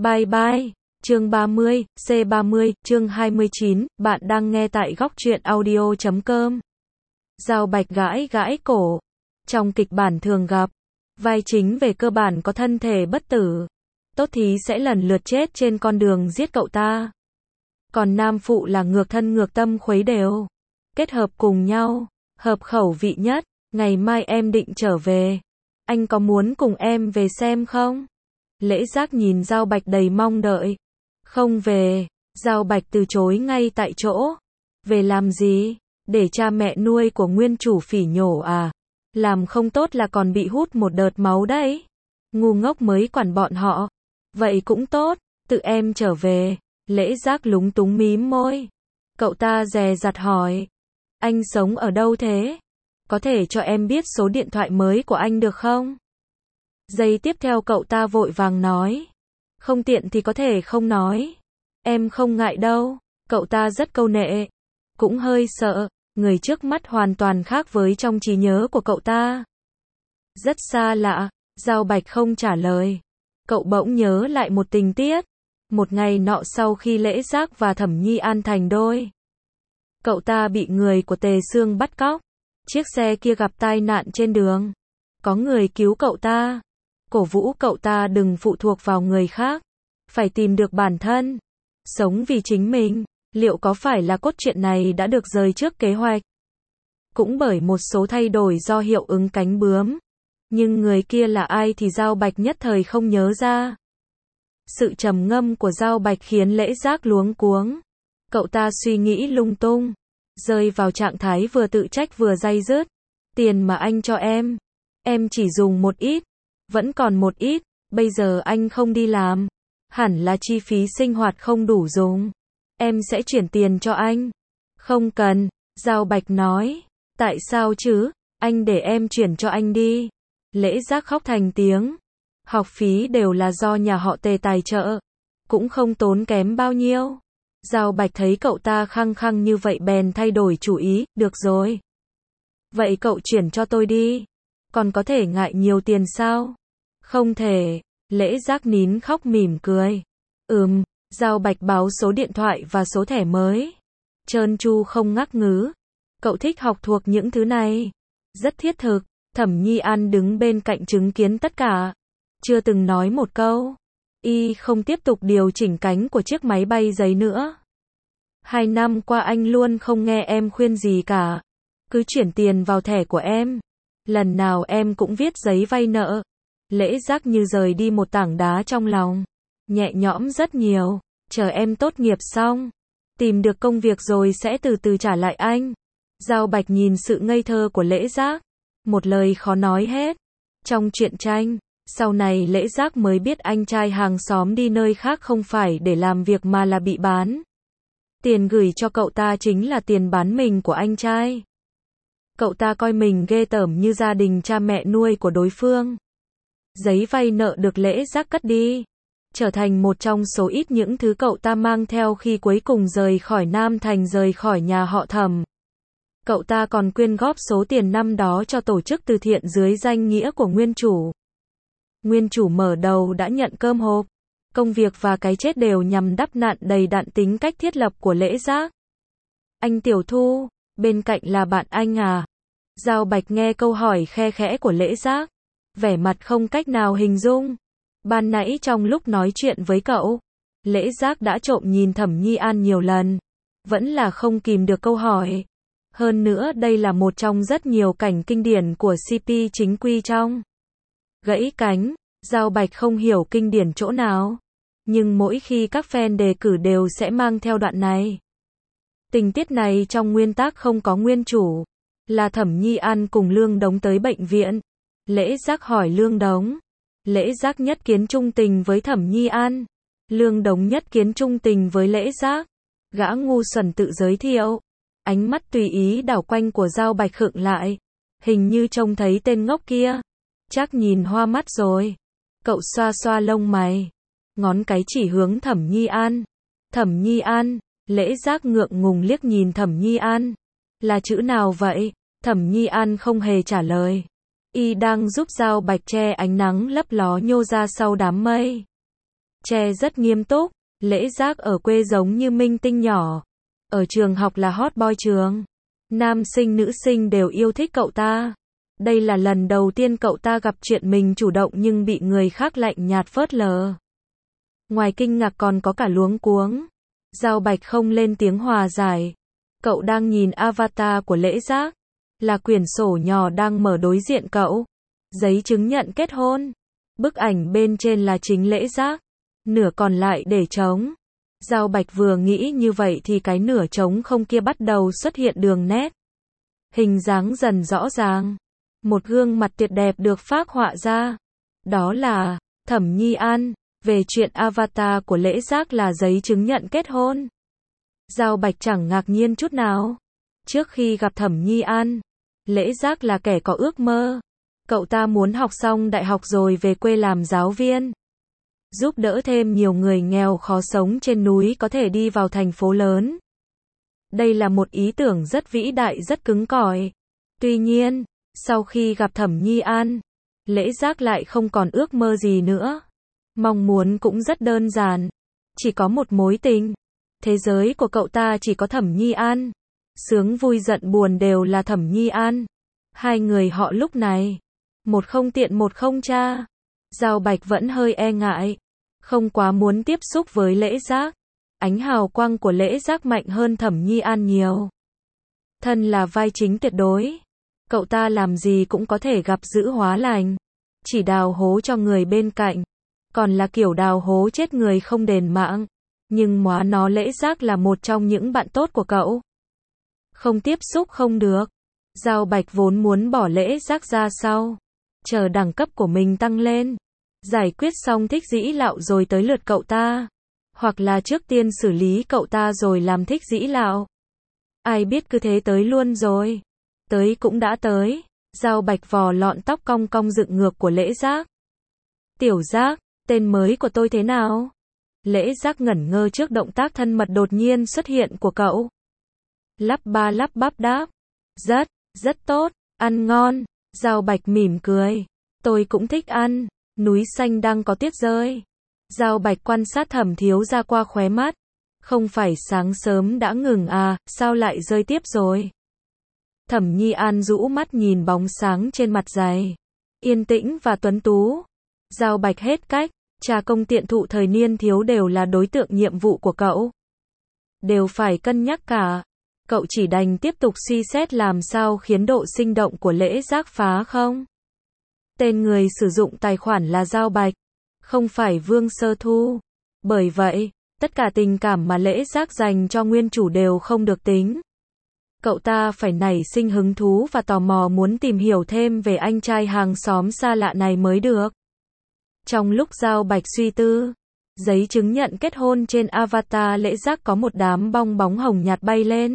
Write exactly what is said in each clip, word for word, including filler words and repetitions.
Bye bye. Chương ba mươi, C ba mươi, chương hai mươi chín, bạn đang nghe tại góc truyện audio chấm com. Giao Bạch gãi gãi cổ. Trong kịch bản thường gặp, vai chính về cơ bản có thân thể bất tử, tốt thì sẽ lần lượt chết trên con đường giết cậu ta. Còn nam phụ là ngược thân ngược tâm khuấy đều, kết hợp cùng nhau, hợp khẩu vị nhất. Ngày mai em định trở về, anh có muốn cùng em về xem không? Lễ Giác nhìn Giao Bạch đầy mong đợi. Không về. Giao Bạch từ chối ngay tại chỗ. Về làm gì? Để cha mẹ nuôi của nguyên chủ phỉ nhổ à? Làm không tốt là còn bị hút một đợt máu đấy. Ngu ngốc mới quản bọn họ. Vậy cũng tốt, tự em trở về. Lễ Giác lúng túng mím môi. Cậu ta dè dặt hỏi. Anh sống ở đâu thế? Có thể cho em biết số điện thoại mới của anh được không? Giây tiếp theo cậu ta vội vàng nói. Không tiện thì có thể không nói. Em không ngại đâu. Cậu ta rất câu nệ. Cũng hơi sợ. Người trước mắt hoàn toàn khác với trong trí nhớ của cậu ta. Rất xa lạ. Giao Bạch không trả lời. Cậu bỗng nhớ lại một tình tiết. Một ngày nọ sau khi Lễ Giác và Thẩm Nhi An thành đôi, cậu ta bị người của Tề Sương bắt cóc. Chiếc xe kia gặp tai nạn trên đường. Có người cứu cậu ta, cổ vũ cậu ta đừng phụ thuộc vào người khác, phải tìm được bản thân, sống vì chính mình. Liệu có phải là cốt truyện này đã được rời trước kế hoạch? Cũng bởi một số thay đổi do hiệu ứng cánh bướm. Nhưng người kia là ai thì Giao Bạch nhất thời không nhớ ra. Sự trầm ngâm của Giao Bạch khiến Lễ Giác luống cuống. Cậu ta suy nghĩ lung tung, rơi vào trạng thái vừa tự trách vừa day dứt. Tiền mà anh cho em, em chỉ dùng một ít, vẫn còn một ít, bây giờ anh không đi làm, hẳn là chi phí sinh hoạt không đủ dùng. Em sẽ chuyển tiền cho anh. Không cần, Giao Bạch nói. Tại sao chứ, anh để em chuyển cho anh đi. Lễ Giác khóc thành tiếng. Học phí đều là do nhà họ Tề tài trợ, cũng không tốn kém bao nhiêu. Giao Bạch thấy cậu ta khăng khăng như vậy bèn thay đổi chủ ý. Được rồi, vậy cậu chuyển cho tôi đi. Còn có thể ngại nhiều tiền sao? Không thể. Lễ Giác nín khóc mỉm cười. Ừm. Giao Bạch báo số điện thoại và số thẻ mới. Trơn tru không ngắc ngứ. Cậu thích học thuộc những thứ này. Rất thiết thực. Thẩm Nhi An đứng bên cạnh chứng kiến tất cả. Chưa từng nói một câu. Y không tiếp tục điều chỉnh cánh của chiếc máy bay giấy nữa. Hai năm qua anh luôn không nghe em khuyên gì cả. Cứ chuyển tiền vào thẻ của em. Lần nào em cũng viết giấy vay nợ. Lễ Giác như rời đi một tảng đá trong lòng. Nhẹ nhõm rất nhiều. Chờ em tốt nghiệp xong, tìm được công việc rồi sẽ từ từ trả lại anh. Giao Bạch nhìn sự ngây thơ của Lễ Giác. Một lời khó nói hết. Trong truyện tranh, sau này Lễ Giác mới biết anh trai hàng xóm đi nơi khác không phải để làm việc mà là bị bán. Tiền gửi cho cậu ta chính là tiền bán mình của anh trai. Cậu ta coi mình ghê tởm như gia đình cha mẹ nuôi của đối phương. Giấy vay nợ được Lễ Giác cất đi, trở thành một trong số ít những thứ cậu ta mang theo khi cuối cùng rời khỏi Nam Thành, rời khỏi nhà họ Thẩm. Cậu ta còn quyên góp số tiền năm đó cho tổ chức từ thiện dưới danh nghĩa của nguyên chủ. Nguyên chủ mở đầu đã nhận cơm hộp. Công việc và cái chết đều nhằm đắp nặn đầy đặn tính cách thiết lập của Lễ Giác. Anh Tiểu Thu, bên cạnh là bạn anh à? Giao Bạch nghe câu hỏi khe khẽ của Lễ Giác, vẻ mặt không cách nào hình dung. Ban nãy trong lúc nói chuyện với cậu, Lễ Giác đã trộm nhìn Thẩm Nhi An nhiều lần. Vẫn là không kìm được câu hỏi. Hơn nữa đây là một trong rất nhiều cảnh kinh điển của xê pê chính quy trong Gãy Cánh. Giao Bạch không hiểu kinh điển chỗ nào, nhưng mỗi khi các fan đề cử đều sẽ mang theo đoạn này. Tình tiết này trong nguyên tác không có nguyên chủ, là Thẩm Nhi An cùng Lương Đống tới bệnh viện. Lễ Giác hỏi Lương Đống. Lễ Giác nhất kiến trung tình với Thẩm Nhi An. Lương Đống nhất kiến trung tình với Lễ Giác. Gã ngu xuẩn tự giới thiệu. Ánh mắt tùy ý đảo quanh của Giao Bạch khựng lại. Hình như trông thấy tên ngốc kia. Chắc nhìn hoa mắt rồi. Cậu xoa xoa lông mày. Ngón cái chỉ hướng Thẩm Nhi An. Thẩm Nhi An. Lễ Giác ngượng ngùng liếc nhìn Thẩm Nhi An. Là chữ nào vậy? Thẩm Nhi An không hề trả lời. Y đang giúp Giao Bạch che ánh nắng lấp ló nhô ra sau đám mây. Che rất nghiêm túc, Lễ Giác ở quê giống như minh tinh nhỏ. Ở trường học là hot boy trường. Nam sinh nữ sinh đều yêu thích cậu ta. Đây là lần đầu tiên cậu ta gặp chuyện mình chủ động nhưng bị người khác lạnh nhạt phớt lờ. Ngoài kinh ngạc còn có cả luống cuống. Giao Bạch không lên tiếng hòa giải. Cậu đang nhìn avatar của Lễ Giác. Là quyển sổ nhỏ đang mở đối diện cậu. Giấy chứng nhận kết hôn. Bức ảnh bên trên là chính Lễ Giác. Nửa còn lại để trống. Giao Bạch vừa nghĩ như vậy thì cái nửa trống không kia bắt đầu xuất hiện đường nét. Hình dáng dần rõ ràng. Một gương mặt tuyệt đẹp được phác họa ra. Đó là Thẩm Nhi An. Về chuyện avatar của Lễ Giác là giấy chứng nhận kết hôn. Giao Bạch chẳng ngạc nhiên chút nào. Trước khi gặp Thẩm Nhi An, Lễ Giác là kẻ có ước mơ. Cậu ta muốn học xong đại học rồi về quê làm giáo viên. Giúp đỡ thêm nhiều người nghèo khó sống trên núi có thể đi vào thành phố lớn. Đây là một ý tưởng rất vĩ đại rất cứng cỏi. Tuy nhiên, sau khi gặp Thẩm Nhi An, Lễ Giác lại không còn ước mơ gì nữa. Mong muốn cũng rất đơn giản. Chỉ có một mối tình. Thế giới của cậu ta chỉ có Thẩm Nhi An. Sướng vui giận buồn đều là Thẩm Nhi An. Hai người họ lúc này. Một không tiện một không cha. Giao Bạch vẫn hơi e ngại. Không quá muốn tiếp xúc với Lễ Giác. Ánh hào quang của Lễ Giác mạnh hơn Thẩm Nhi An nhiều. Thân là vai chính tuyệt đối. Cậu ta làm gì cũng có thể gặp dữ hóa lành. Chỉ đào hố cho người bên cạnh. Còn là kiểu đào hố chết người không đền mạng. Nhưng móa nó Lễ Giác là một trong những bạn tốt của cậu. Không tiếp xúc không được. Giao Bạch vốn muốn bỏ Lễ Giác ra sau. Chờ đẳng cấp của mình tăng lên. Giải quyết xong Thích Dĩ Lạo rồi tới lượt cậu ta. Hoặc là trước tiên xử lý cậu ta rồi làm Thích Dĩ Lạo. Ai biết cứ thế tới luôn rồi. Tới cũng đã tới. Giao Bạch vò lọn tóc cong cong dựng ngược của Lễ Giác. Tiểu Giác, tên mới của tôi thế nào? Lễ Giác ngẩn ngơ trước động tác thân mật đột nhiên xuất hiện của cậu. Lắp ba lắp bắp đáp. Rất, rất tốt, ăn ngon. Giao Bạch mỉm cười. Tôi cũng thích ăn. Núi xanh đang có tuyết rơi. Giao Bạch quan sát Thẩm thiếu gia qua khóe mắt. Không phải sáng sớm đã ngừng à, sao lại rơi tiếp rồi? Thẩm Nhi An rũ mắt nhìn bóng sáng trên mặt giày. Yên tĩnh và tuấn tú. Giao Bạch hết cách. Trà công tiện thụ thời niên thiếu đều là đối tượng nhiệm vụ của cậu. Đều phải cân nhắc cả. Cậu chỉ đành tiếp tục suy xét làm sao khiến độ sinh động của Lễ Giác phá không. Tên người sử dụng tài khoản là Giao Bạch, không phải Vương Sơ Thu. Bởi vậy, tất cả tình cảm mà Lễ Giác dành cho nguyên chủ đều không được tính. Cậu ta phải nảy sinh hứng thú và tò mò muốn tìm hiểu thêm về anh trai hàng xóm xa lạ này mới được. Trong lúc Giao Bạch suy tư, giấy chứng nhận kết hôn trên avatar Lễ Giác có một đám bong bóng hồng nhạt bay lên.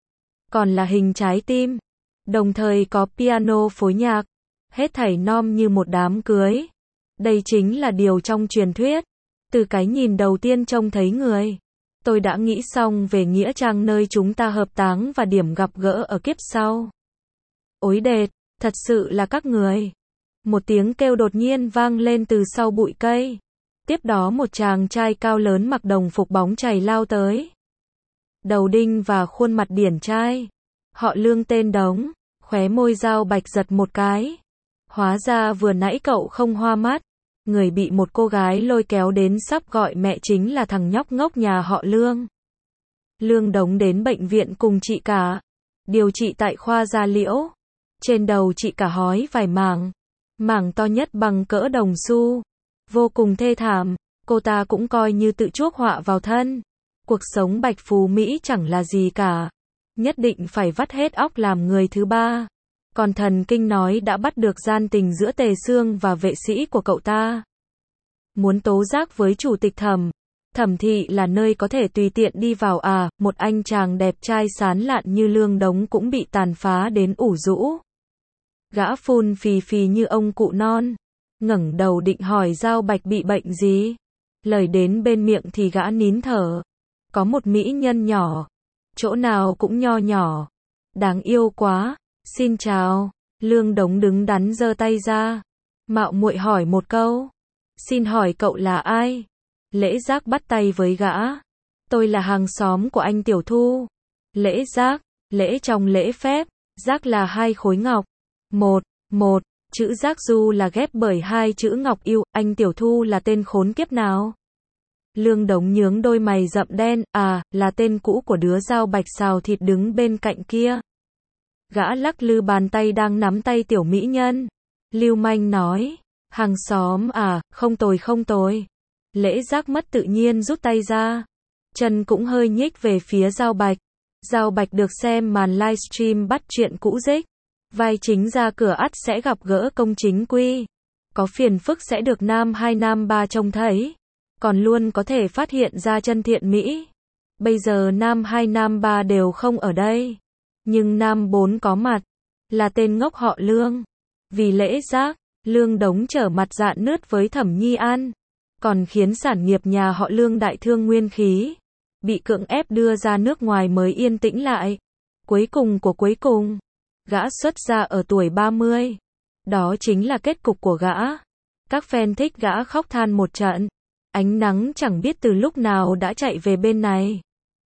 Còn là hình trái tim. Đồng thời có piano phối nhạc. Hết thảy nom như một đám cưới. Đây chính là điều trong truyền thuyết. Từ cái nhìn đầu tiên trông thấy người, tôi đã nghĩ xong về nghĩa trang nơi chúng ta hợp táng và điểm gặp gỡ ở kiếp sau. Ối đệt, thật sự là các người. Một tiếng kêu đột nhiên vang lên từ sau bụi cây. Tiếp đó một chàng trai cao lớn mặc đồng phục bóng chày lao tới. Đầu đinh và khuôn mặt điển trai. Họ Lương tên Đống. Khóe môi Giao Bạch giật một cái. Hóa ra vừa nãy cậu không hoa mắt. Người bị một cô gái lôi kéo đến sắp gọi mẹ chính là thằng nhóc ngốc nhà họ Lương. Lương Đống đến bệnh viện cùng chị cả. Điều trị tại khoa da liễu. Trên đầu chị cả hói vài mảng. Mảng to nhất bằng cỡ đồng xu. Vô cùng thê thảm. Cô ta cũng coi như tự chuốc họa vào thân. Cuộc sống bạch phú Mỹ chẳng là gì cả. Nhất định phải vắt hết óc làm người thứ ba. Còn thần kinh nói đã bắt được gian tình giữa Tề Sương và vệ sĩ của cậu ta. Muốn tố giác với chủ tịch Thẩm. Thẩm thị là nơi có thể tùy tiện đi vào à, một anh chàng đẹp trai sán lạn như Lương Đống cũng bị tàn phá đến ủ rũ. Gã phun phì phì như ông cụ non. Ngẩng đầu định hỏi Giao Bạch bị bệnh gì. Lời đến bên miệng thì gã nín thở. Có một mỹ nhân nhỏ. Chỗ nào cũng nho nhỏ. Đáng yêu quá. Xin chào. Lương Đống đứng đắn giơ tay ra. Mạo muội hỏi một câu. Xin hỏi cậu là ai? Lễ Giác bắt tay với gã. Tôi là hàng xóm của anh Tiểu Thu. Lễ Giác, lễ trong lễ phép, Giác là hai khối ngọc. Một, một, chữ Giác Du là ghép bởi hai chữ ngọc yêu, anh Tiểu Thu là tên khốn kiếp nào? Lương Đống nhướng đôi mày rậm đen, à, là tên cũ của đứa Giao Bạch xào thịt đứng bên cạnh kia. Gã lắc lư bàn tay đang nắm tay tiểu mỹ nhân. Lưu manh nói, hàng xóm à, không tồi không tồi. Lễ Giác mất tự nhiên rút tay ra. Chân cũng hơi nhích về phía Giao Bạch. Giao Bạch được xem màn livestream bắt chuyện cũ dích. Vai chính ra cửa ắt sẽ gặp gỡ công chính quy. Có phiền phức sẽ được nam hai nam ba trông thấy. Còn luôn có thể phát hiện ra chân thiện mỹ. Bây giờ nam hai nam ba đều không ở đây. Nhưng nam bốn có mặt. Là tên ngốc họ Lương. Vì Lễ Giác, Lương Đống trở mặt dạn nứt với Thẩm Nhi An. Còn khiến sản nghiệp nhà họ Lương đại thương nguyên khí. Bị cưỡng ép đưa ra nước ngoài mới yên tĩnh lại. Cuối cùng của cuối cùng. Gã xuất ra ở tuổi ba mươi. Đó chính là kết cục của gã. Các fan thích gã khóc than một trận. Ánh nắng chẳng biết từ lúc nào đã chạy về bên này.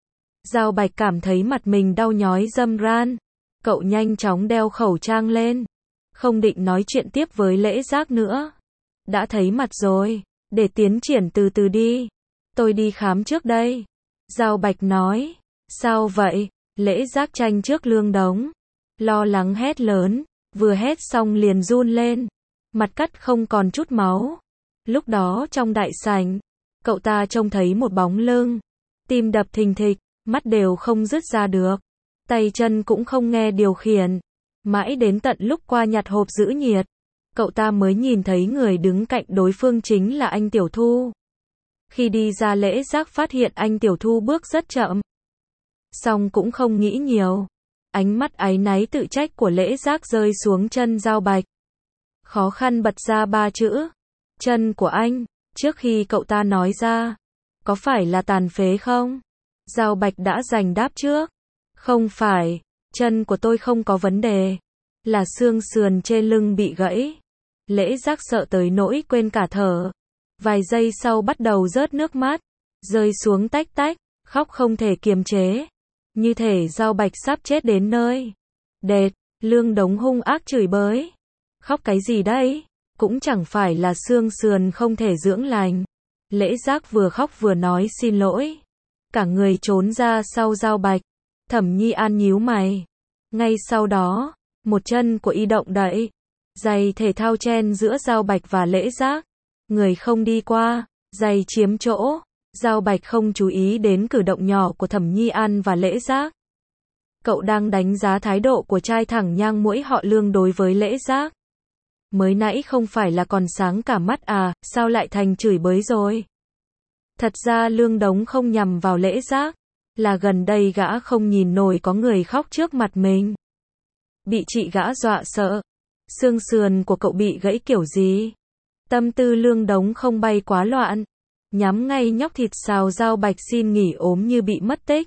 Giao Bạch cảm thấy mặt mình đau nhói râm ran. Cậu nhanh chóng đeo khẩu trang lên. Không định nói chuyện tiếp với Lễ Giác nữa. Đã thấy mặt rồi. Để tiến triển từ từ đi. Tôi đi khám trước đây. Giao Bạch nói. Sao vậy? Lễ Giác tranh trước Lương Đống. Lo lắng hét lớn. Vừa hét xong liền run lên. Mặt cắt không còn chút máu. Lúc đó trong đại sảnh, cậu ta trông thấy một bóng lưng. Tim đập thình thịch, mắt đều không dứt ra được. Tay chân cũng không nghe điều khiển. Mãi đến tận lúc qua nhặt hộp giữ nhiệt, cậu ta mới nhìn thấy người đứng cạnh đối phương chính là anh Tiểu Thu. Khi đi ra Lễ Giác phát hiện anh Tiểu Thu bước rất chậm. Xong cũng không nghĩ nhiều. Ánh mắt áy náy tự trách của Lễ Giác rơi xuống chân Giao Bạch. Khó khăn bật ra ba chữ. Chân của anh. Trước khi cậu ta nói ra. Có phải là tàn phế không? Giao Bạch đã giành đáp trước. Không phải. Chân của tôi không có vấn đề. Là xương sườn trên lưng bị gãy. Lễ Giác sợ tới nỗi quên cả thở. Vài giây sau bắt đầu rớt nước mắt. Rơi xuống tách tách. Khóc không thể kiềm chế. Như thể Giao Bạch sắp chết đến nơi. Đệt. Lương Đống hung ác chửi bới. Khóc cái gì đấy? Cũng chẳng phải là xương sườn không thể dưỡng lành. Lễ Giác vừa khóc vừa nói xin lỗi. Cả người trốn ra sau Giao Bạch. Thẩm Nhi An nhíu mày. Ngay sau đó, một chân của y động đậy. Giày thể thao chen giữa Giao Bạch và Lễ Giác. Người không đi qua, giày chiếm chỗ. Giao Bạch không chú ý đến cử động nhỏ của Thẩm Nhi An và Lễ Giác. Cậu đang đánh giá thái độ của trai thẳng nhang mũi họ Lương đối với Lễ Giác. Mới nãy không phải là còn sáng cả mắt à, sao lại thành chửi bới rồi? Thật ra Lương Đống không nhằm vào Lễ Giác. Là gần đây gã không nhìn nổi có người khóc trước mặt mình. Bị chị gã dọa sợ. Xương sườn của cậu bị gãy kiểu gì? Tâm tư Lương Đống không bay quá loạn. Nhắm ngay nhóc thịt xào Giao Bạch xin nghỉ ốm như bị mất tích.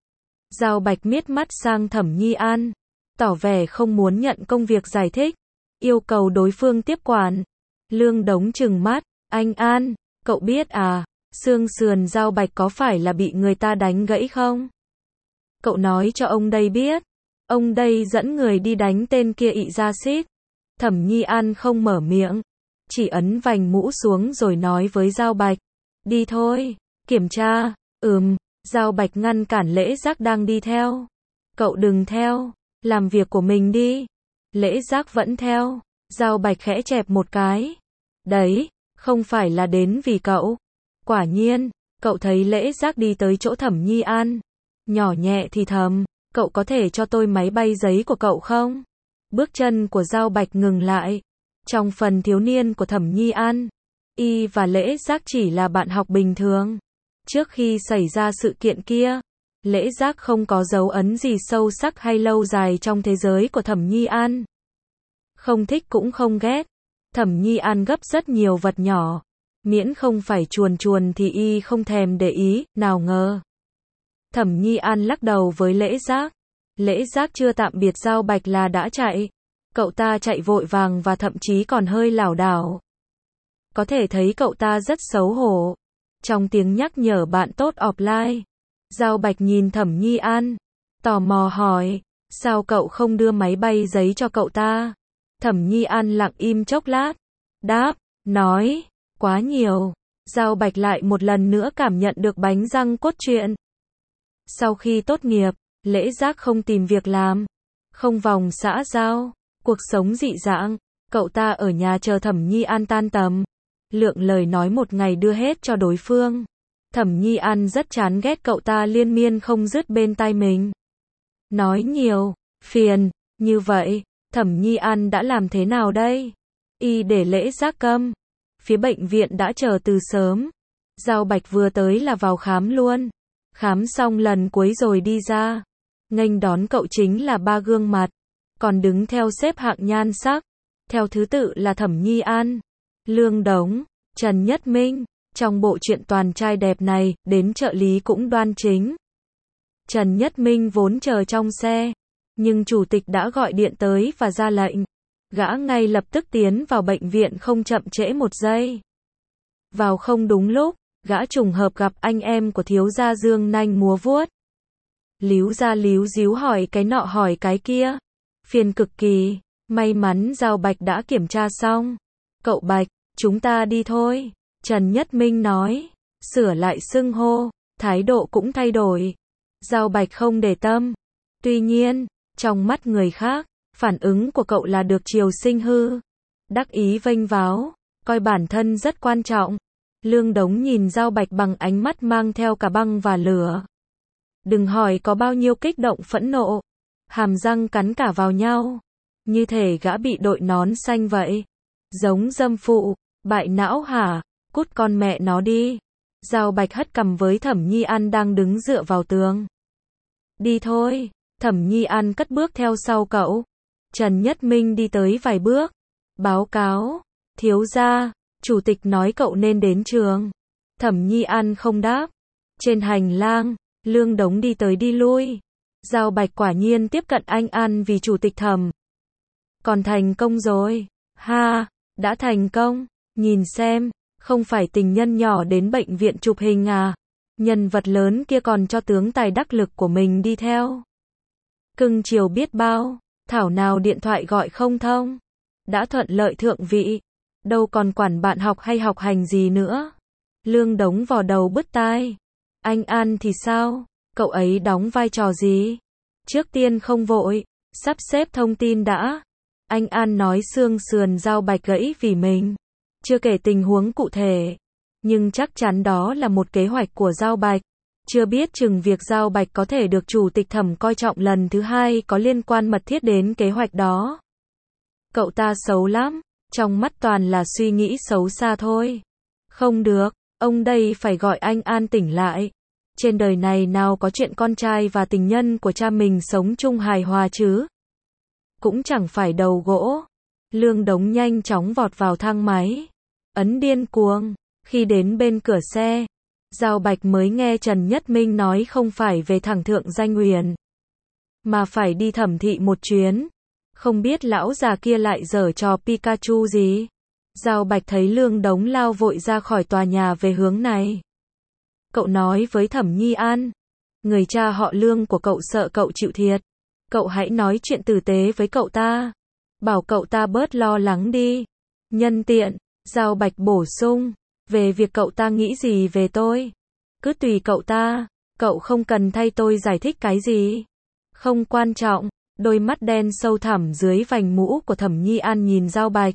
Giao Bạch miết mắt sang Thẩm Nhi An. Tỏ vẻ không muốn nhận công việc giải thích. Yêu cầu đối phương tiếp quản. Lương Đống trừng mắt. Anh An, cậu biết à, xương sườn Giao Bạch có phải là bị người ta đánh gãy không? Cậu nói cho ông đây biết. Ông đây dẫn người đi đánh tên kia ị ra xít. Thẩm Nhi An không mở miệng. Chỉ ấn vành mũ xuống rồi nói với Giao Bạch. Đi thôi, kiểm tra. Ừm, Giao Bạch ngăn cản Lễ Giác đang đi theo. Cậu đừng theo, làm việc của mình đi. Lễ Giác vẫn theo. Giao Bạch khẽ chẹp một cái. Đấy, không phải là đến vì cậu. Quả nhiên, cậu thấy Lễ Giác đi tới chỗ Thẩm Nhi An. Nhỏ nhẹ thì thầm, cậu có thể cho tôi máy bay giấy của cậu không? Bước chân của Giao Bạch ngừng lại. Trong phần thiếu niên của Thẩm Nhi An, y và Lễ Giác chỉ là bạn học bình thường. Trước khi xảy ra sự kiện kia, Lễ Giác không có dấu ấn gì sâu sắc hay lâu dài trong thế giới của Thẩm Nhi An. Không thích cũng không ghét. Thẩm Nhi An gấp rất nhiều vật nhỏ. Miễn không phải chuồn chuồn thì y không thèm để ý, nào ngờ. Thẩm Nhi An lắc đầu với Lễ Giác. Lễ Giác chưa tạm biệt Giao Bạch là đã chạy. Cậu ta chạy vội vàng và thậm chí còn hơi lảo đảo. Có thể thấy cậu ta rất xấu hổ. Trong tiếng nhắc nhở bạn tốt offline, Giao Bạch nhìn Thẩm Nhi An, tò mò hỏi, sao cậu không đưa máy bay giấy cho cậu ta? Thẩm Nhi An lặng im chốc lát, đáp, nói, quá nhiều. Giao Bạch lại một lần nữa cảm nhận được bánh răng cốt truyện. Sau khi tốt nghiệp, Lễ Giác không tìm việc làm, không vòng xã giao, cuộc sống dị dạng, cậu ta ở nhà chờ Thẩm Nhi An tan tầm, lượng lời nói một ngày đưa hết cho đối phương. Thẩm Nhi An rất chán ghét cậu ta liên miên không dứt bên tai mình. Nói nhiều, phiền, như vậy, Thẩm Nhi An đã làm thế nào đây? Y để Lễ Giác câm. Phía bệnh viện đã chờ từ sớm. Giao Bạch vừa tới là vào khám luôn. Khám xong lần cuối rồi đi ra. Nghênh đón cậu chính là ba gương mặt. Còn đứng theo xếp hạng nhan sắc. Theo thứ tự là Thẩm Nhi An, Lương Đống, Trần Nhất Minh. Trong bộ truyện toàn trai đẹp này, đến trợ lý cũng đoan chính. Trần Nhất Minh vốn chờ trong xe. Nhưng chủ tịch đã gọi điện tới và ra lệnh. Gã ngay lập tức tiến vào bệnh viện không chậm trễ một giây. Vào không đúng lúc, gã trùng hợp gặp anh em của thiếu gia dương nanh múa vuốt. Líu ra líu díu hỏi cái nọ hỏi cái kia. Phiền cực kỳ, may mắn Giao Bạch đã kiểm tra xong. Cậu Bạch, chúng ta đi thôi. Trần Nhất Minh nói, sửa lại xưng hô, thái độ cũng thay đổi. Giao Bạch không để tâm. Tuy nhiên, trong mắt người khác, phản ứng của cậu là được chiều sinh hư. Đắc ý vênh váo, coi bản thân rất quan trọng. Lương Đống nhìn Giao Bạch bằng ánh mắt mang theo cả băng và lửa. Đừng hỏi có bao nhiêu kích động phẫn nộ. Hàm răng cắn cả vào nhau. Như thể gã bị đội nón xanh vậy. Giống dâm phụ, bại não hả? Cút con mẹ nó đi. Giao Bạch hất cằm với Thẩm Nhi An đang đứng dựa vào tường. Đi thôi. Thẩm Nhi An cất bước theo sau cậu. Trần Nhất Minh đi tới vài bước. Báo cáo. Thiếu gia, chủ tịch nói cậu nên đến trường. Thẩm Nhi An không đáp. Trên hành lang, Lương Đống đi tới đi lui. Giao Bạch quả nhiên tiếp cận anh An vì chủ tịch Thẩm. Còn thành công rồi. Ha, đã thành công. Nhìn xem, không phải tình nhân nhỏ đến bệnh viện chụp hình à. Nhân vật lớn kia còn cho tướng tài đắc lực của mình đi theo. Cưng chiều biết bao, thảo nào điện thoại gọi không thông. Đã thuận lợi thượng vị, đâu còn quản bạn học hay học hành gì nữa. Lương Đống vò đầu bứt tai. Anh An thì sao? Cậu ấy đóng vai trò gì? Trước tiên không vội, sắp xếp thông tin đã. Anh An nói xương sườn Giao Bạch gãy vì mình. Chưa kể tình huống cụ thể. Nhưng chắc chắn đó là một kế hoạch của Giao Bạch. Chưa biết chừng việc Giao Bạch có thể được chủ tịch Thẩm coi trọng lần thứ hai có liên quan mật thiết đến kế hoạch đó. Cậu ta xấu lắm, trong mắt toàn là suy nghĩ xấu xa thôi. Không được, ông đây phải gọi anh An tỉnh lại. Trên đời này nào có chuyện con trai và tình nhân của cha mình sống chung hài hòa chứ. Cũng chẳng phải đầu gỗ. Lương Đống nhanh chóng vọt vào thang máy. Ấn điên cuồng. Khi đến bên cửa xe, Giao Bạch mới nghe Trần Nhất Minh nói không phải về thẳng Thượng Danh Uyển, mà phải đi thẩm thị một chuyến. Không biết lão già kia lại giở trò Pikachu gì. Giao Bạch thấy Lương Đống lao vội ra khỏi tòa nhà về hướng này. Cậu nói với Thẩm Nhi An, người cha họ Lương của cậu sợ cậu chịu thiệt. Cậu hãy nói chuyện tử tế với cậu ta. Bảo cậu ta bớt lo lắng đi. Nhân tiện, Giao Bạch bổ sung, về việc cậu ta nghĩ gì về tôi. Cứ tùy cậu ta, cậu không cần thay tôi giải thích cái gì. Không quan trọng. Đôi mắt đen sâu thẳm dưới vành mũ của Thẩm Nhi An nhìn Giao Bạch.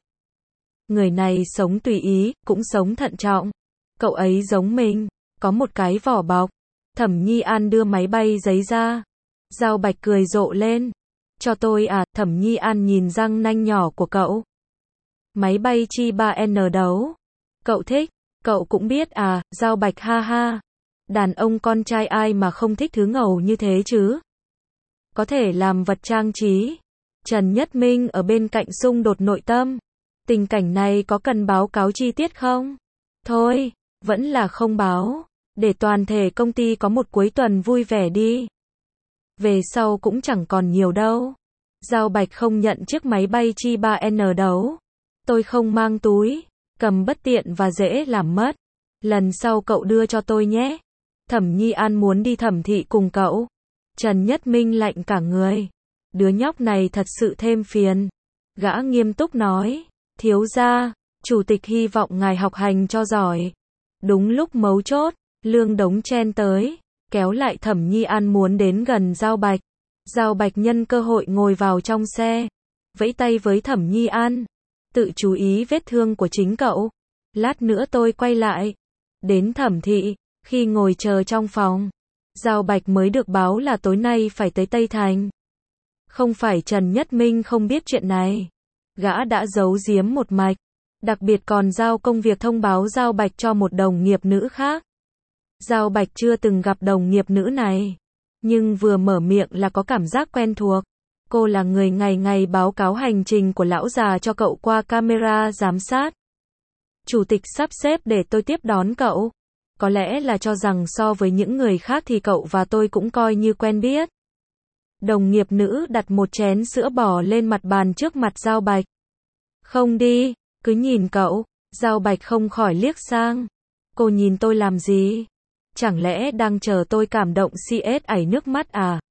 Người này sống tùy ý, cũng sống thận trọng. Cậu ấy giống mình, có một cái vỏ bọc. Thẩm Nhi An đưa máy bay giấy ra. Giao Bạch cười rộ lên. Cho tôi à, Thẩm Nhi An nhìn răng nanh nhỏ của cậu. Máy bay chi ba N đấu. Cậu thích, cậu cũng biết à, Giao Bạch ha ha. Đàn ông con trai ai mà không thích thứ ngầu như thế chứ. Có thể làm vật trang trí. Trần Nhất Minh ở bên cạnh xung đột nội tâm. Tình cảnh này có cần báo cáo chi tiết không? Thôi, vẫn là không báo. Để toàn thể công ty có một cuối tuần vui vẻ đi. Về sau cũng chẳng còn nhiều đâu. Giao Bạch không nhận chiếc máy bay chi ba N đấu. Tôi không mang túi, cầm bất tiện và dễ làm mất. Lần sau cậu đưa cho tôi nhé. Thẩm Nhi An muốn đi thẩm thị cùng cậu. Trần Nhất Minh lạnh cả người. Đứa nhóc này thật sự thêm phiền. Gã nghiêm túc nói, thiếu gia, chủ tịch hy vọng ngài học hành cho giỏi. Đúng lúc mấu chốt, Lương Đống chen tới, kéo lại Thẩm Nhi An muốn đến gần Giao Bạch. Giao Bạch nhân cơ hội ngồi vào trong xe, vẫy tay với Thẩm Nhi An, tự chú ý vết thương của chính cậu. Lát nữa tôi quay lại. Đến thẩm thị, khi ngồi chờ trong phòng, Giao Bạch mới được báo là tối nay phải tới Tây Thành. Không phải Trần Nhất Minh không biết chuyện này, gã đã giấu giếm một mạch, đặc biệt còn giao công việc thông báo Giao Bạch cho một đồng nghiệp nữ khác. Giao Bạch chưa từng gặp đồng nghiệp nữ này, nhưng vừa mở miệng là có cảm giác quen thuộc. Cô là người ngày ngày báo cáo hành trình của lão già cho cậu qua camera giám sát. Chủ tịch sắp xếp để tôi tiếp đón cậu. Có lẽ là cho rằng so với những người khác thì cậu và tôi cũng coi như quen biết. Đồng nghiệp nữ đặt một chén sữa bò lên mặt bàn trước mặt Giao Bạch. Không đi, cứ nhìn cậu. Giao Bạch không khỏi liếc sang. Cô nhìn tôi làm gì? Chẳng lẽ đang chờ tôi cảm động xê ét ảy nước mắt à?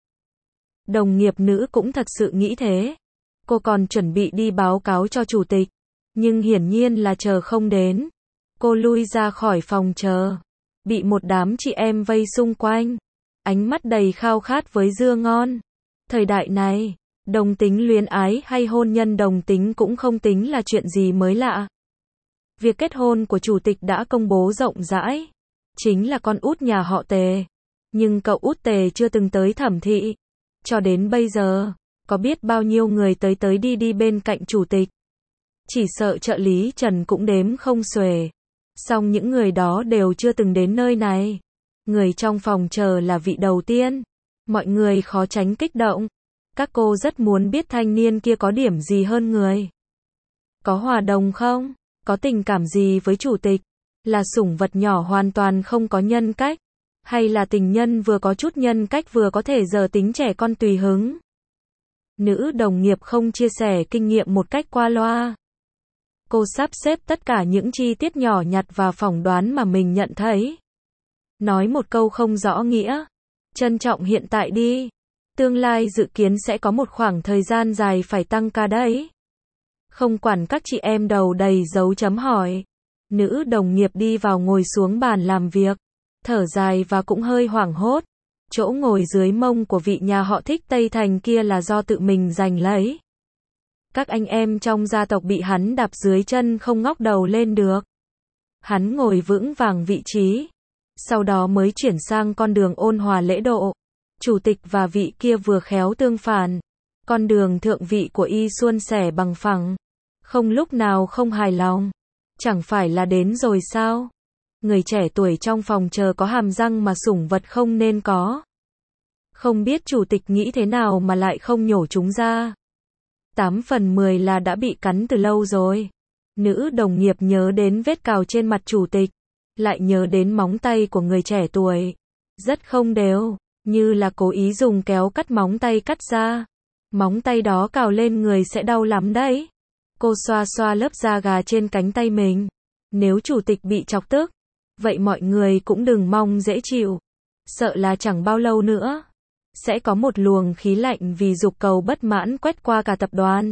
Đồng nghiệp nữ cũng thật sự nghĩ thế. Cô còn chuẩn bị đi báo cáo cho chủ tịch, nhưng hiển nhiên là chờ không đến. Cô lui ra khỏi phòng chờ, bị một đám chị em vây xung quanh, ánh mắt đầy khao khát với dưa ngon. Thời đại này, đồng tính luyến ái hay hôn nhân đồng tính cũng không tính là chuyện gì mới lạ. Việc kết hôn của chủ tịch đã công bố rộng rãi, chính là con út nhà họ Tề. Nhưng cậu út Tề chưa từng tới thẩm thị. Cho đến bây giờ, có biết bao nhiêu người tới tới đi đi bên cạnh chủ tịch. Chỉ sợ trợ lý Trần cũng đếm không xuể. Song những người đó đều chưa từng đến nơi này. Người trong phòng chờ là vị đầu tiên. Mọi người khó tránh kích động. Các cô rất muốn biết thanh niên kia có điểm gì hơn người. Có hòa đồng không? Có tình cảm gì với chủ tịch? Là sủng vật nhỏ hoàn toàn không có nhân cách? Hay là tình nhân vừa có chút nhân cách vừa có thể giờ tính trẻ con tùy hứng? Nữ đồng nghiệp không chia sẻ kinh nghiệm một cách qua loa. Cô sắp xếp tất cả những chi tiết nhỏ nhặt và phỏng đoán mà mình nhận thấy. Nói một câu không rõ nghĩa. Trân trọng hiện tại đi. Tương lai dự kiến sẽ có một khoảng thời gian dài phải tăng ca đấy. Không quản các chị em đầu đầy dấu chấm hỏi. Nữ đồng nghiệp đi vào ngồi xuống bàn làm việc. Thở dài và cũng hơi hoảng hốt. Chỗ ngồi dưới mông của vị nhà họ Thích Tây Thành kia là do tự mình giành lấy. Các anh em trong gia tộc bị hắn đạp dưới chân không ngóc đầu lên được. Hắn ngồi vững vàng vị trí. Sau đó mới chuyển sang con đường ôn hòa lễ độ. Chủ tịch và vị kia vừa khéo tương phản. Con đường thượng vị của y suôn sẻ bằng phẳng. Không lúc nào không hài lòng. Chẳng phải là đến rồi sao? Người trẻ tuổi trong phòng chờ có hàm răng mà sủng vật không nên có. Không biết chủ tịch nghĩ thế nào mà lại không nhổ chúng ra. Tám phần mười là đã bị cắn từ lâu rồi. Nữ đồng nghiệp nhớ đến vết cào trên mặt chủ tịch. Lại nhớ đến móng tay của người trẻ tuổi. Rất không đều, như là cố ý dùng kéo cắt móng tay cắt ra. Móng tay đó cào lên người sẽ đau lắm đấy. Cô xoa xoa lớp da gà trên cánh tay mình. Nếu chủ tịch bị chọc tức, vậy mọi người cũng đừng mong dễ chịu. Sợ là chẳng bao lâu nữa sẽ có một luồng khí lạnh vì dục cầu bất mãn quét qua cả tập đoàn.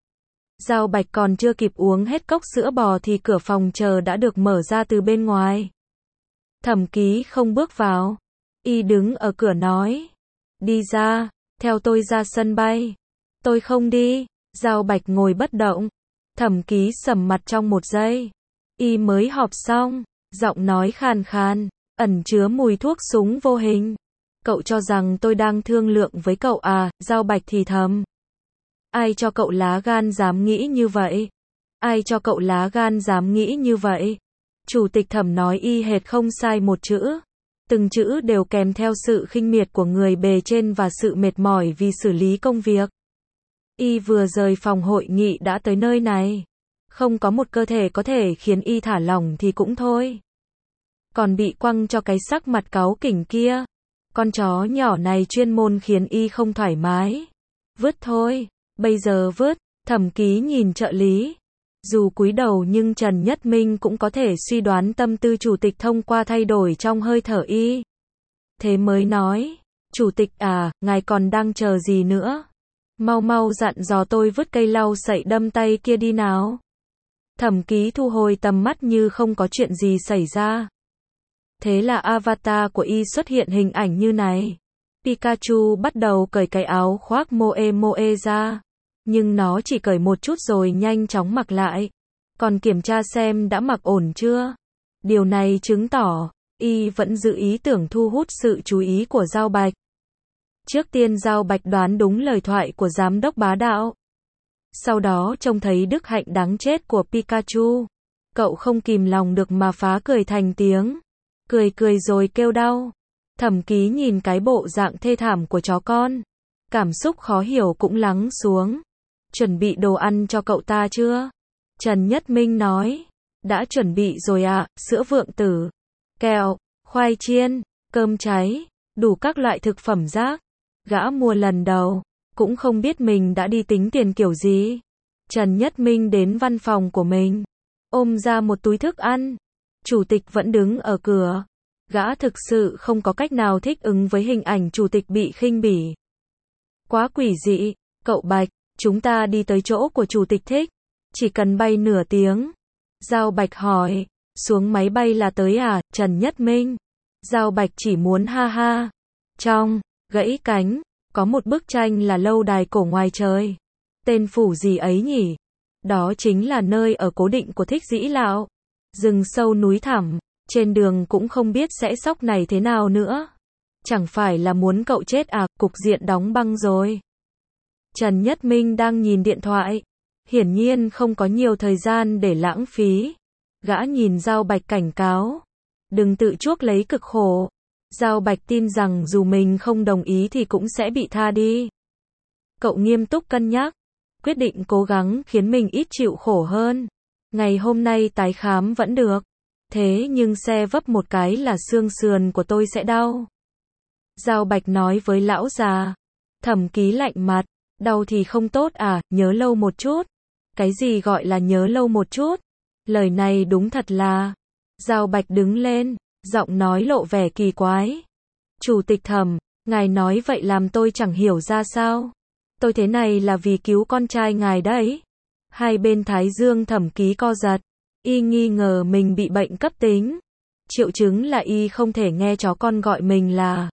Giao Bạch còn chưa kịp uống hết cốc sữa bò thì cửa phòng chờ đã được mở ra từ bên ngoài. Thẩm Ký không bước vào. Y đứng ở cửa nói. Đi ra, theo tôi ra sân bay. Tôi không đi. Giao Bạch ngồi bất động. Thẩm Ký sầm mặt trong một giây. Y mới họp xong. Giọng nói khàn khàn, ẩn chứa mùi thuốc súng vô hình. Cậu cho rằng tôi đang thương lượng với cậu à? Giao Bạch thì thầm. Ai cho cậu lá gan dám nghĩ như vậy? Ai cho cậu lá gan dám nghĩ như vậy? Chủ tịch Thẩm nói y hệt không sai một chữ. Từng chữ đều kèm theo sự khinh miệt của người bề trên và sự mệt mỏi vì xử lý công việc. Y vừa rời phòng hội nghị đã tới nơi này. Không có một cơ thể có thể khiến y thả lỏng thì cũng thôi. Còn bị quăng cho cái sắc mặt cáu kỉnh kia. Con chó nhỏ này chuyên môn khiến y không thoải mái. Vứt thôi, bây giờ vứt. Thẩm Ký nhìn trợ lý. Dù cúi đầu nhưng Trần Nhất Minh cũng có thể suy đoán tâm tư chủ tịch thông qua thay đổi trong hơi thở y. Thế mới nói, chủ tịch à, ngài còn đang chờ gì nữa? Mau mau dặn dò tôi vứt cây lau sậy đâm tay kia đi nào. Thẩm Ký thu hồi tầm mắt như không có chuyện gì xảy ra. Thế là avatar của y xuất hiện hình ảnh như này. Pikachu bắt đầu cởi cái áo khoác Moe Moe ra. Nhưng nó chỉ cởi một chút rồi nhanh chóng mặc lại. Còn kiểm tra xem đã mặc ổn chưa. Điều này chứng tỏ, y vẫn giữ ý tưởng thu hút sự chú ý của Giao Bạch. Trước tiên Giao Bạch đoán đúng lời thoại của giám đốc bá đạo. Sau đó trông thấy đức hạnh đáng chết của Pikachu. Cậu không kìm lòng được mà phá cười thành tiếng. Cười cười rồi kêu đau. Thẩm Ký nhìn cái bộ dạng thê thảm của chó con. Cảm xúc khó hiểu cũng lắng xuống. Chuẩn bị đồ ăn cho cậu ta chưa? Trần Nhất Minh nói. Đã chuẩn bị rồi ạ, sữa vượng tử, kẹo, khoai chiên, cơm cháy, đủ các loại thực phẩm rác. Gã mua lần đầu, cũng không biết mình đã đi tính tiền kiểu gì. Trần Nhất Minh đến văn phòng của mình, ôm ra một túi thức ăn. Chủ tịch vẫn đứng ở cửa. Gã thực sự không có cách nào thích ứng với hình ảnh chủ tịch bị khinh bỉ. Quá quỷ dị, cậu Bạch, chúng ta đi tới chỗ của chủ tịch thích. Chỉ cần bay nửa tiếng. Giao Bạch hỏi, xuống máy bay là tới à, Trần Nhất Minh. Giao Bạch chỉ muốn ha ha. Trong, gãy cánh, có một bức tranh là lâu đài cổ ngoài trời. Tên phủ gì ấy nhỉ? Đó chính là nơi ở cố định của Thích Dĩ Lão. Rừng sâu núi thẳm, trên đường cũng không biết sẽ sóc này thế nào nữa. Chẳng phải là muốn cậu chết à, cục diện đóng băng rồi. Trần Nhất Minh đang nhìn điện thoại. Hiển nhiên không có nhiều thời gian để lãng phí. Gã nhìn Giao Bạch cảnh cáo. Đừng tự chuốc lấy cực khổ. Giao Bạch tin rằng dù mình không đồng ý thì cũng sẽ bị tha đi. Cậu nghiêm túc cân nhắc. Quyết định cố gắng khiến mình ít chịu khổ hơn. Ngày hôm nay tái khám vẫn được. Thế nhưng xe vấp một cái là xương sườn của tôi sẽ đau. Giao Bạch nói với lão già. Thẩm Ký lạnh mặt. Đau thì không tốt à, nhớ lâu một chút. Cái gì gọi là nhớ lâu một chút? Lời này đúng thật là. Giao Bạch đứng lên, giọng nói lộ vẻ kỳ quái. Chủ tịch Thẩm, ngài nói vậy làm tôi chẳng hiểu ra sao. Tôi thế này là vì cứu con trai ngài đấy. Hai bên thái dương Thẩm Ký co giật. Y nghi ngờ mình bị bệnh cấp tính. Triệu chứng là y không thể nghe chó con gọi mình là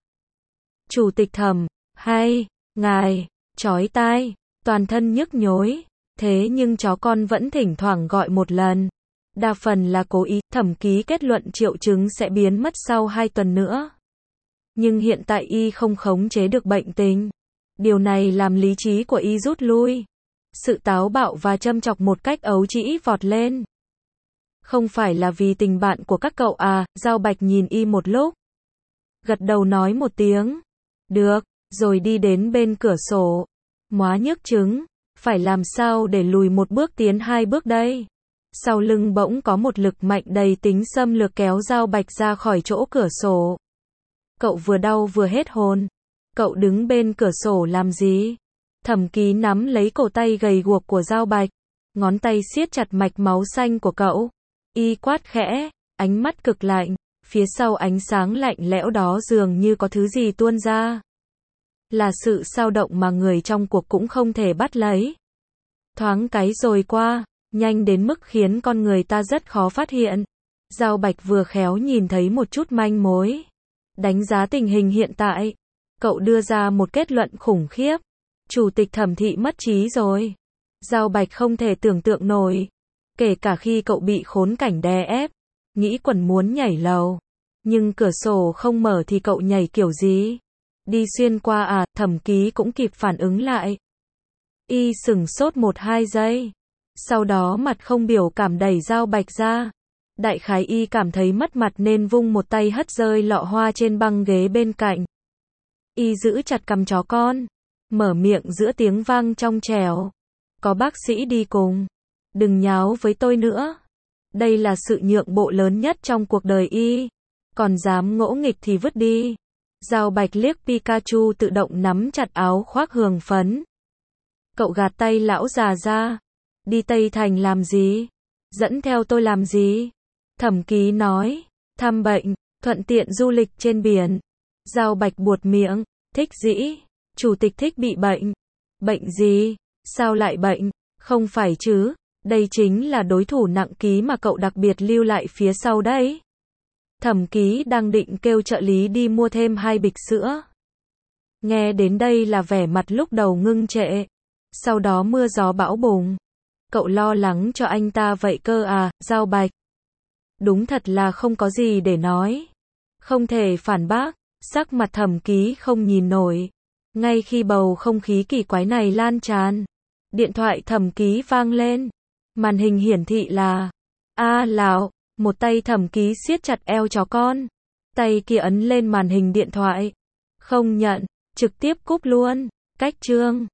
Chủ tịch Thẩm, hay, ngài, chói tai, toàn thân nhức nhối. Thế nhưng chó con vẫn thỉnh thoảng gọi một lần. Đa phần là cố ý. Thẩm Ký kết luận triệu chứng sẽ biến mất sau hai tuần nữa. Nhưng hiện tại y không khống chế được bệnh tình. Điều này làm lý trí của y rút lui. Sự táo bạo và châm chọc một cách ấu trĩ vọt lên. Không phải là vì tình bạn của các cậu à? Giao Bạch nhìn y một lúc. Gật đầu nói một tiếng. Được, rồi đi đến bên cửa sổ. Móa nhức chứng. Phải làm sao để lùi một bước tiến hai bước đây? Sau lưng bỗng có một lực mạnh đầy tính xâm lược kéo Giao Bạch ra khỏi chỗ cửa sổ. Cậu vừa đau vừa hết hồn. Cậu đứng bên cửa sổ làm gì? Thẩm Ký nắm lấy cổ tay gầy guộc của Giao Bạch. Ngón tay siết chặt mạch máu xanh của cậu. Y quát khẽ, ánh mắt cực lạnh. Phía sau ánh sáng lạnh lẽo đó dường như có thứ gì tuôn ra. Là sự xao động mà người trong cuộc cũng không thể bắt lấy. Thoáng cái rồi qua, nhanh đến mức khiến con người ta rất khó phát hiện. Giao Bạch vừa khéo nhìn thấy một chút manh mối. Đánh giá tình hình hiện tại. Cậu đưa ra một kết luận khủng khiếp. Chủ tịch Thẩm thị mất trí rồi. Giao Bạch không thể tưởng tượng nổi. Kể cả khi cậu bị khốn cảnh đè ép. Nghĩ quẩn muốn nhảy lầu. Nhưng cửa sổ không mở thì cậu nhảy kiểu gì? Đi xuyên qua à? Thẩm Ký cũng kịp phản ứng lại. Y sửng sốt một hai giây. Sau đó mặt không biểu cảm đẩy Giao Bạch ra. Đại khái y cảm thấy mất mặt nên vung một tay hất rơi lọ hoa trên băng ghế bên cạnh. Y giữ chặt cằm chó con. Mở miệng giữa tiếng vang trong trẻo. Có bác sĩ đi cùng. Đừng nháo với tôi nữa. Đây là sự nhượng bộ lớn nhất trong cuộc đời y. Còn dám ngỗ nghịch thì vứt đi. Giao Bạch liếc Pikachu tự động nắm chặt áo khoác hường phấn. Cậu gạt tay lão già ra. Đi Tây Thành làm gì? Dẫn theo tôi làm gì? Thẩm Ký nói, thăm bệnh, thuận tiện du lịch trên biển. Giao Bạch buột miệng, thích dĩ, chủ tịch thích bị bệnh. Bệnh gì? Sao lại bệnh? Không phải chứ, đây chính là đối thủ nặng ký mà cậu đặc biệt lưu lại phía sau đấy. Thẩm Ký đang định kêu trợ lý đi mua thêm hai bịch sữa. Nghe đến đây là vẻ mặt lúc đầu ngưng trệ. Sau đó mưa gió bão bùng. Cậu lo lắng cho anh ta vậy cơ à, Giao Bạch? Đúng thật là không có gì để nói. Không thể phản bác, sắc mặt Thẩm Ký không nhìn nổi. Ngay khi bầu không khí kỳ quái này lan tràn, điện thoại Thẩm Ký vang lên. Màn hình hiển thị là A Lão, một tay Thẩm Ký siết chặt eo chó con. Tay kia ấn lên màn hình điện thoại. Không nhận, trực tiếp cúp luôn. Cách chương